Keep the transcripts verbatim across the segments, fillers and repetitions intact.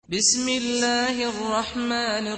بسم الله الرحمن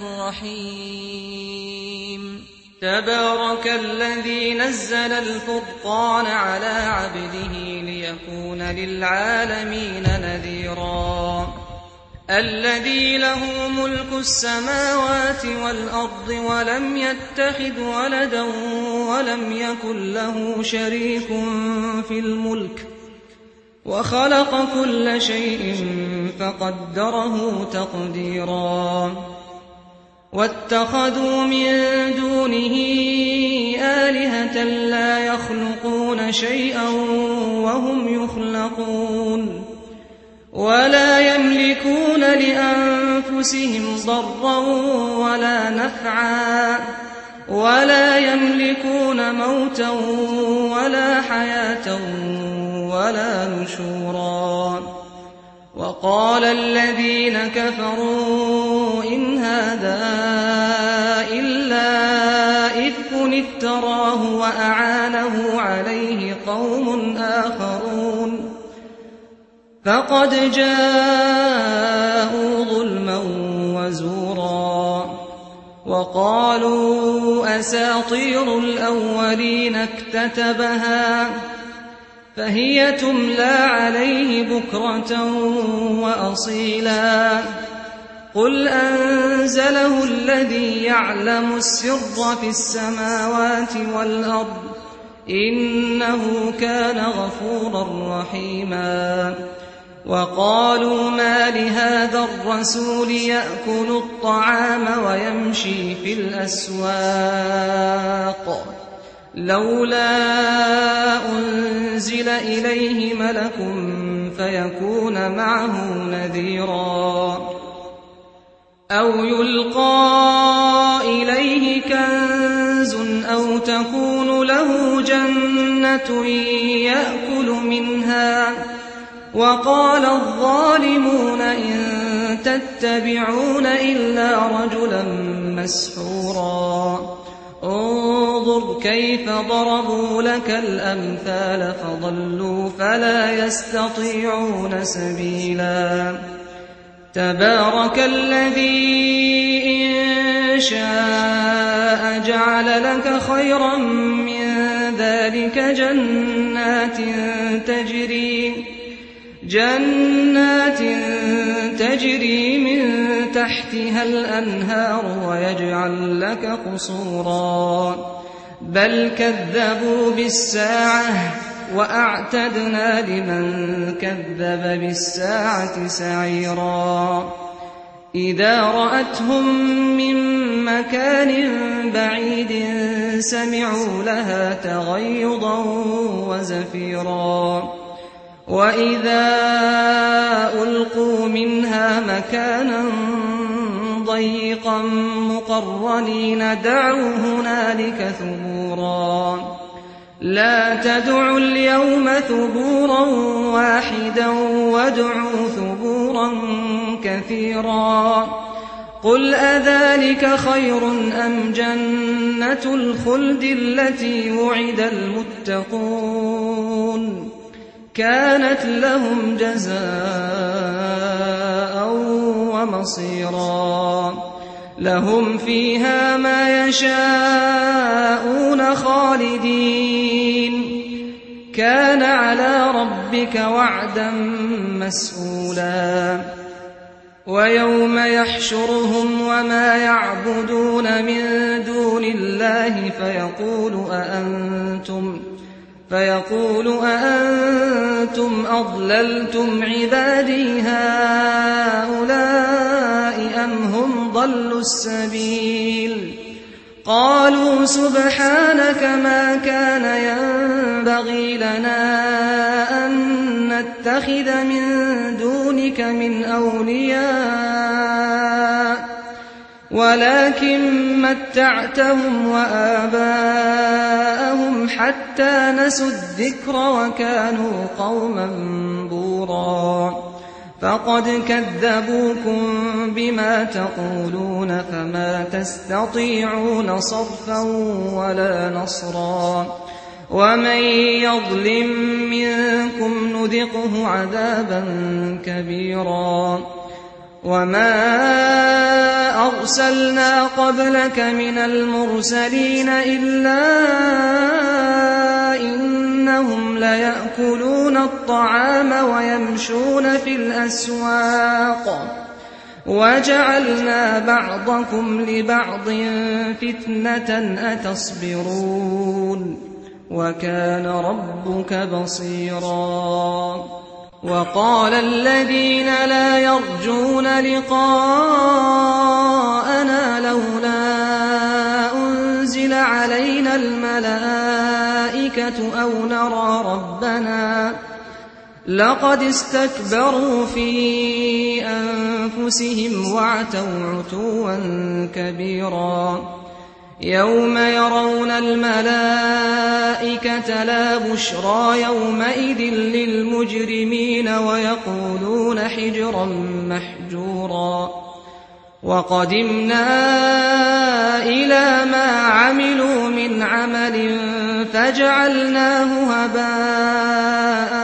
الرحيم تبارك الذي نزل الفرقان على عبده ليكون للعالمين نذيرا الذي له ملك السماوات والأرض ولم يتخذ ولدا ولم يكن له شريك في الملك وخلق كل شيء فقدره تقديرا واتخذوا من دونه آلهة لا يخلقون شيئا وهم يخلقون ولا يملكون لأنفسهم ضرا ولا نفعا ولا يملكون موتا ولا حياة ولا نشورا وقال الذين كفروا إن هذا إلا إفك افتراه وأعانه عليه قوم آخرون فقد جاءوا ظلما وزورا وقالوا أساطير الأولين اكتتبها فهي تملى عليه بكرة وأصيلا قل أنزله الذي يعلم السر في السماوات والأرض إنه كان غفورا رحيما وقالوا ما لهذا الرسول يأكل الطعام ويمشي في الأسواق لولا أنزل إليه ملك فيكون معه نذيرا أو يلقى إليه كنز أو تكون له جنة يأكل منها وقال الظالمون إن تتبعون إلا رجلا مسحورا انظر كيف ضربوا لك الأمثال فضلوا فلا يستطيعون سبيلا تبارك الذي إن شاء جعل لك خيرا من ذلك جنات تجري جنات تجري من تحتها الأنهار ويجعل لك قصورا بل كذبوا بالساعة وأعتدنا لمن كذب بالساعة سعيرا إذا رأتهم من مكان بعيد سمعوا لها تغيظا وزفيرا وإذا ألقوا منها مكانا ضيقا مقرنين دعوا هنالك ثبورا لا تدعوا اليوم ثبورا واحدا وادعوا ثبورا كثيرا قل أذلك خير أم جنة الخلد التي وعد المتقون كانت لهم جزاء ومصيرا لهم فيها ما يشاءون خالدين كان على ربك وعدا مسئولا ويوم يحشرهم وما يعبدون من دون الله فيقول أأنتم فيقول أأنتم أضللتم عبادي هؤلاء أم هم ضلوا السبيل قالوا سبحانك ما كان ينبغي لنا أن نتخذ من دونك من أولياء ولكن متعتهم وآباءهم حتى نسوا الذكر وكانوا قوما بورا فقد كذبوكم بما تقولون فما تستطيعون صرفا ولا نصرا ومن يظلم منكم نذقه عذابا كبيرا وما أرسلنا قبلك من المرسلين إلا إنهم ليأكلون الطعام ويمشون في الأسواق وجعلنا بعضكم لبعض فتنة أتصبرون وكان ربك بصيرا وقال الذين لا يرجون لقاءنا لولا أنزل علينا الملائكة أو نرى ربنا لقد استكبروا في أنفسهم وعتوا عتوا كبيرا يوم يرون الملائكة لا بشرى يومئذ للمجرمين ويقولون حجرا محجورا وقدمنا إلى ما عملوا من عمل فجعلناه هباء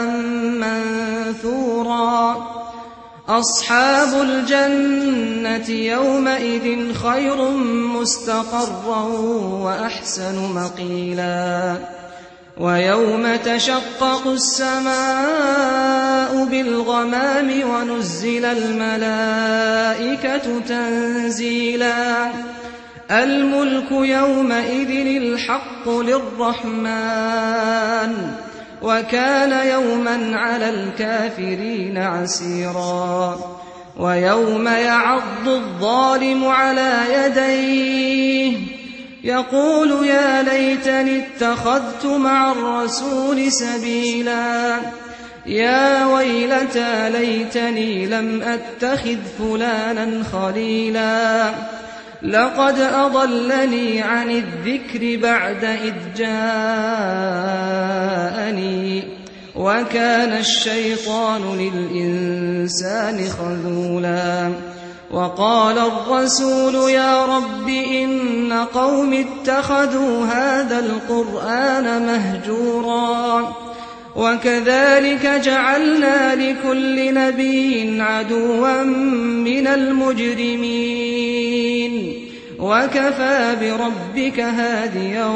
منثورا أصحاب الجنة يومئذ خير مستقرا وأحسن مقيلا ويوم تشقق السماء بالغمام ونزل الملائكة تنزيلا الملك يومئذ الحق للرحمن وكان يوما على الكافرين عسيرا ويوم يعض الظالم على يديه يقول يا ليتني اتخذت مع الرسول سبيلا يا ويلتى ليتني لم أتخذ فلانا خليلا لقد أضلني عن الذكر بعد إذ جاءني وكان الشيطان للإنسان خذولا وقال الرسول يا رب إن قوم اتخذوا هذا القرآن مهجورا وكذلك جعلنا لكل نبي عدوا من المجرمين وكفى بربك هاديا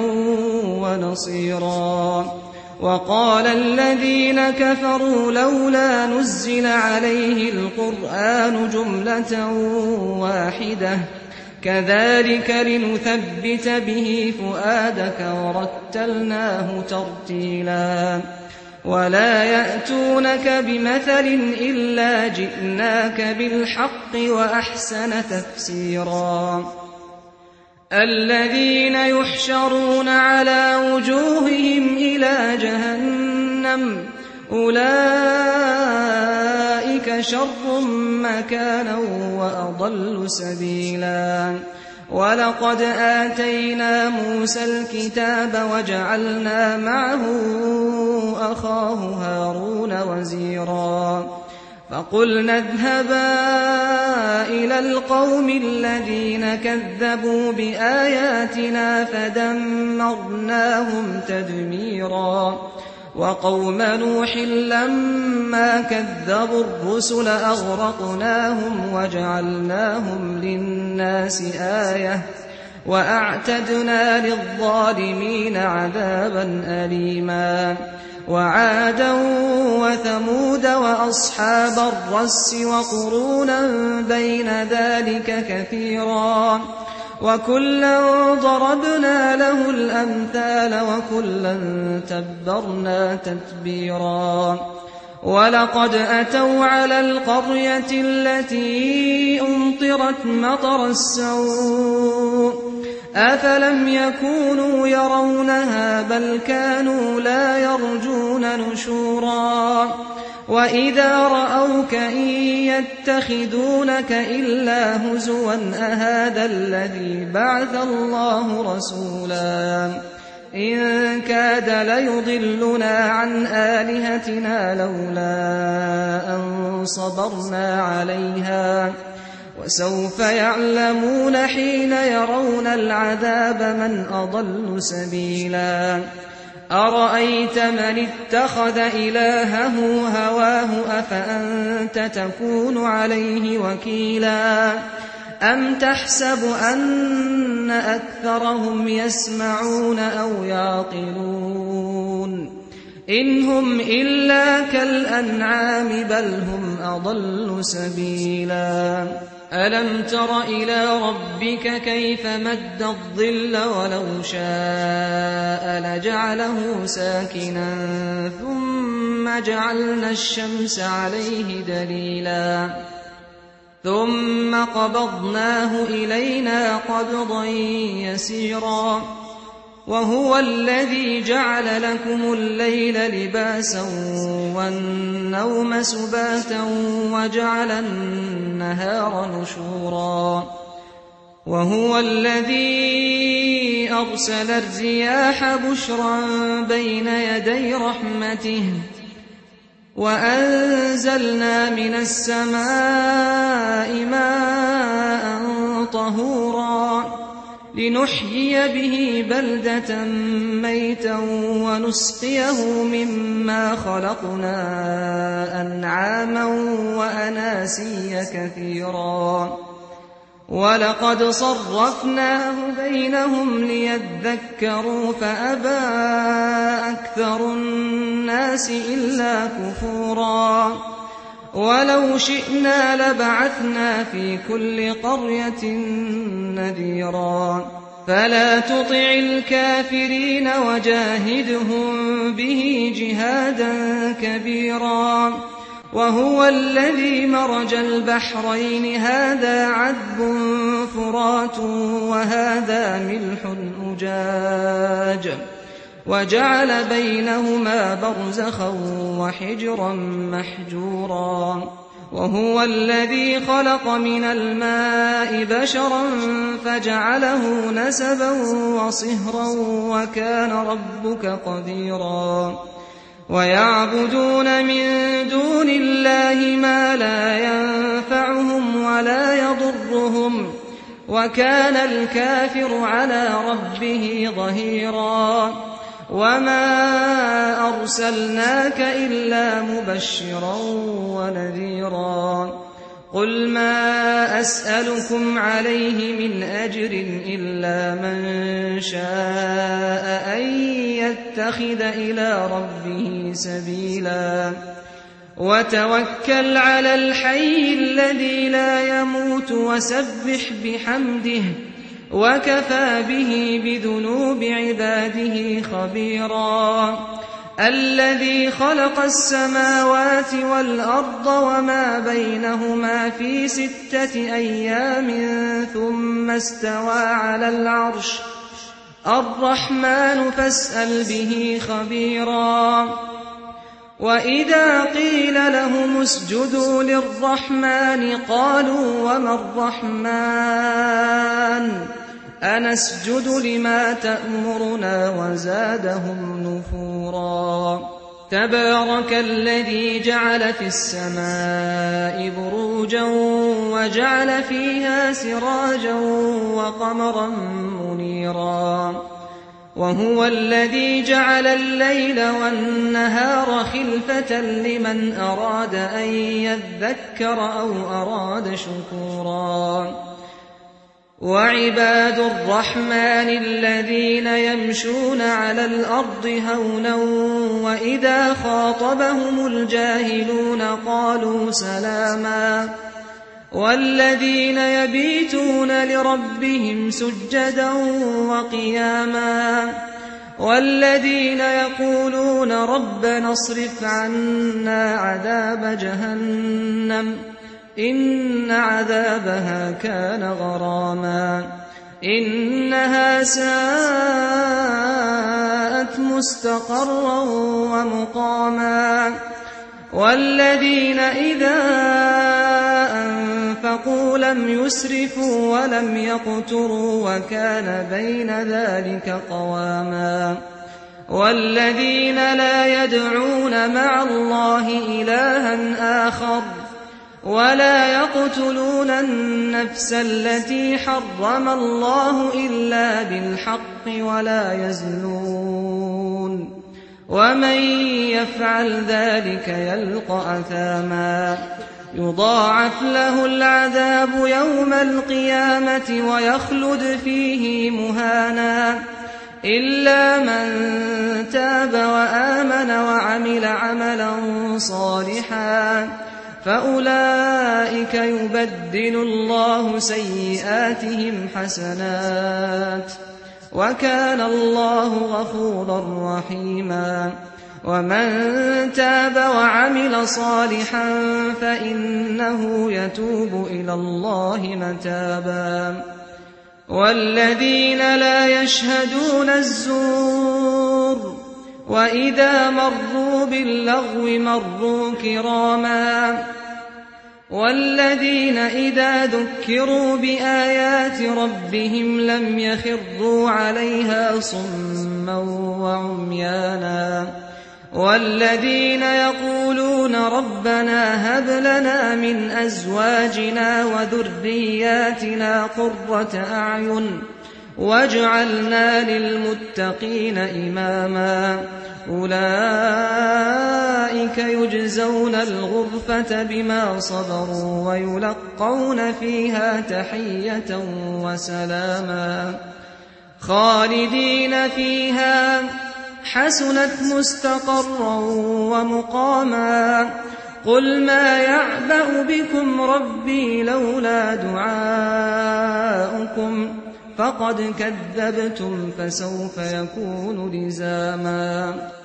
ونصيرا وقال الذين كفروا لولا نزل عليه القرآن جملة واحدة كذلك لنثبت به فؤادك ورتلناه ترتيلا ولا يأتونك بمثل إلا جئناك بالحق وأحسن تفسيرا الذين يحشرون على وجوههم إلى جهنم أولئك شر مكانا وأضل سبيلا ولقد آتينا موسى الكتاب وجعلنا معه أخاه هارون وزيرا فقلنا اذهبا إلى القوم الذين كذبوا بآياتنا فدمرناهم تدميرا وقوم نوح لما كذبوا الرسل أغرقناهم وجعلناهم للناس آية وأعتدنا للظالمين عذابا أليما وعادا وثمود وأصحاب الرس وقرونا بين ذلك كثيرا وكلا ضربنا له الأمثال وكلا تبرنا تتبيرا ولقد أتوا على القرية التي أمطرت مطر السوء أفلم يكونوا يرونها بل كانوا لا يرجون نشورا وإذا رأوك إن يتخذونك إلا هزوا أهذا الذي بعث الله رسولا إن كاد ليضلنا عن آلهتنا لولا أن صبرنا عليها وسوف يعلمون حين يرون العذاب من أضل سبيلا أرأيت من اتخذ إلهه هواه أفأنت تكون عليه وكيلا أم تحسب أن أكثرهم يسمعون أو يعقلون إن هم إلا كالأنعام بل هم أضل سبيلا ألم تر إلى ربك كيف مد الظل ولو شاء لجعله ساكنا ثم جعلنا الشمس عليه دليلا ثم قبضناه إلينا قبضا يسيرا وهو الذي جعل لكم الليل لباسا والنوم سباتا وجعل النهار نشورا وهو الذي أرسل الرياح بشرا بين يدي رحمته وأنزلنا من السماء ماء طهورا لنحيي به بلدة ميتا ونسقيه مما خلقنا أنعاما وأناسيا كثيرا ولقد صرفناه بينهم ليذكروا فأبى أكثر الناس إلا كفورا ولو شئنا لبعثنا في كل قرية نذيرا فلا تطع الكافرين وجاهدهم به جهادا كبيرا وهو الذي مرج البحرين هذا عذب فرات وهذا ملح أجاج وجعل بينهما برزخا وحجرا محجورا وهو الذي خلق من الماء بشرا فجعله نسبا وصهرا وكان ربك قديرا ويعبدون من دون الله ما لا ينفعهم ولا يضرهم وكان الكافر على ربه ظهيرا وما أرسلناك إلا مبشرا ونذيرا قل ما أسألكم عليه من أجر إلا من شاء أن يتخذ إلى ربه سبيلا وتوكل على الحي الذي لا يموت وسبح بحمده وكفى به بذنوب عباده خبيرا الذي خلق السماوات والأرض وما بينهما في ستة أيام ثم استوى على العرش الرحمن فاسأل به خبيرا وإذا قيل لهم اسجدوا للرحمن قالوا وما الرحمن أنسجد لما تأمرنا وزادهم نفورا تبارك الذي جعل في السماء بروجا وجعل فيها سراجا وقمرا منيرا وهو الذي جعل الليل والنهار خلفة لمن أراد أن يذكر أو أراد شكورا وعباد الرحمن الذين يمشون على الأرض هونا وإذا خاطبهم الجاهلون قالوا سلاما والذين يبيتون لربهم سجدا وقياما والذين يقولون ربنا اصرف عنا عذاب جهنم إن عذابها كان غراما إنها ساءت مستقرا ومقاما والذين إذا أنفقوا لم يسرفوا ولم يقتروا وكان بين ذلك قواما والذين لا يدعون مع الله إلها آخر ولا يقتلون النفس التي حرم الله إلا بالحق ولا يزنون ومن يفعل ذلك يلقى أثاما يضاعف له العذاب يوم القيامة ويخلد فيه مهانا إلا من تاب وآمن وعمل عملا صالحا فأولئك يبدل الله سيئاتهم حسنات وكان الله غفورا رحيما ومن تاب وعمل صالحا فإنه يتوب إلى الله متابا والذين لا يشهدون الزور وإذا مروا باللغو مروا كراما والذين إذا ذكروا بآيات ربهم لم يخروا عليها صما وعميانا والذين يقولون ربنا هب لنا من أزواجنا وذرياتنا قرة أعين واجعلنا للمتقين إماما أولئك يجزون الغرفة بما صبروا ويلقون فيها تحية وسلاما خالدين فيها حسنت مستقرا ومقاما قل ما يعبأ بكم ربي لولا دعاؤكم فقد كذبتم فسوف يكون لزاما